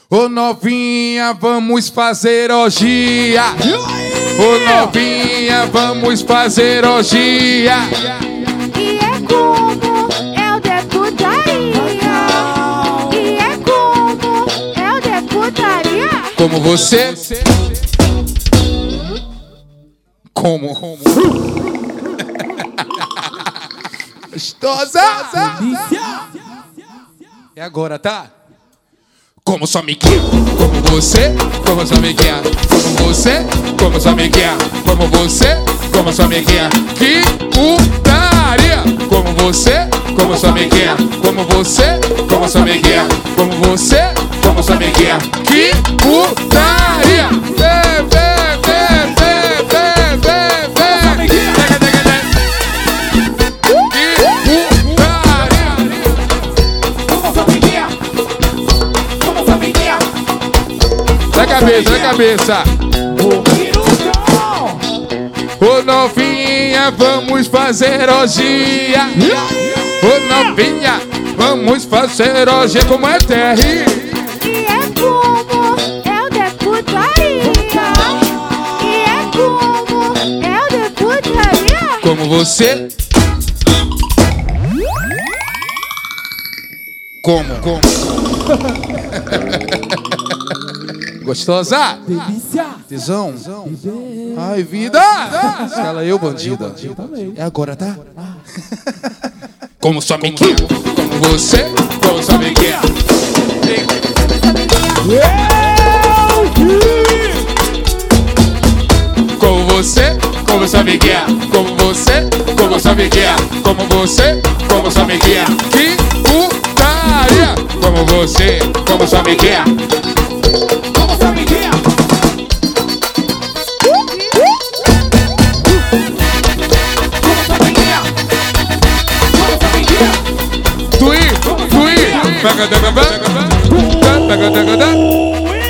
Ô novinha, vamos fazer orgia. Ô novinha, vamos fazer orgia. E é como é o de putaria. E é como é o de putaria. Como você? Como? Gostosa! E agora, tá? Como sua amiguinha, como você, como sua amiguinha, como você, como sua amiguinha, como você, como sua amiguinha. Que putaria! Como você, como sua amiguinha, como você, como sua amiguinha, como você, como sua amiguinha. Que putaria! Vê, vê, vê, vê, vê, vê, vê. Que putaria! Como sua amiguinha. Como sua amiguinha. Na cabeça, na cabeça. Ô novinha, vamos fazer orgia. Ô novinha, vamos fazer orgia. Como é terri? E é como é o de putaria. E é como é o de putaria. Como você? Como? Gostosa? Delícia. Tesão? Ai, vida! Escala eu, bandida. É agora, tá? Como sua amiguinha, como você, como sua amiguinha. Como você, como sua amiguinha, como você, como sua amiguinha, como você, como sua amiguinha. Que putaria! Como você, como sua amiguinha. Como sua amiguinha. Como sua amiguinha. Como sua amiguinha. Tui. Pega, pega, pega, pega.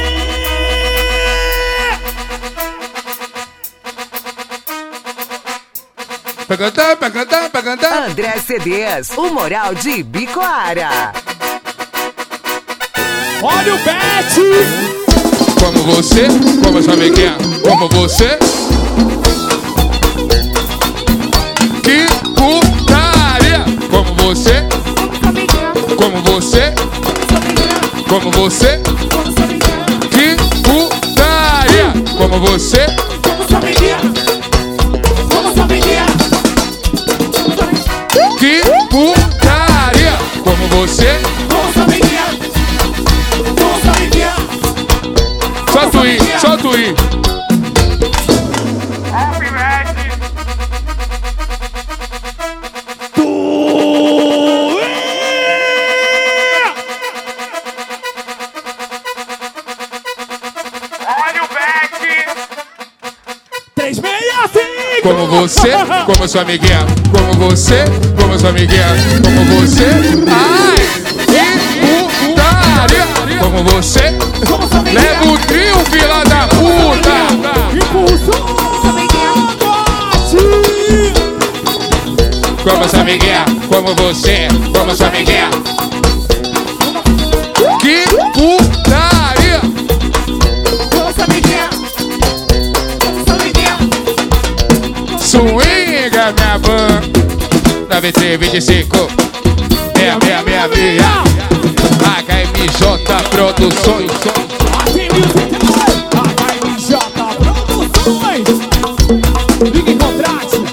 Pega. André CDs, o moral de Ibicoara. Olha o bet. Como você, como sua amiguinha, como você. Que putaria! Como você, como você, como você. Que putaria! Como você, Como sua amiguinha. Como sua amiguinha. que putaria! Como você, Como sua amiguinha. Como sua amiguinha. só tu ir. Olha o bet. 365. Como você, como sua amiguinha, como você, como sua amiguinha, como você. Ai, que putaria! Como você, Como sua amiguinha. leva o trio, fila da puta! Impulso. Como sua amiguinha, como você, como sua amiguinha. Que putaria! Como sua amiguinha. Como sua amiguinha. Swinga minha van na VT25 666 HMJ Produções. HMJ Produções. Ligue em contrate.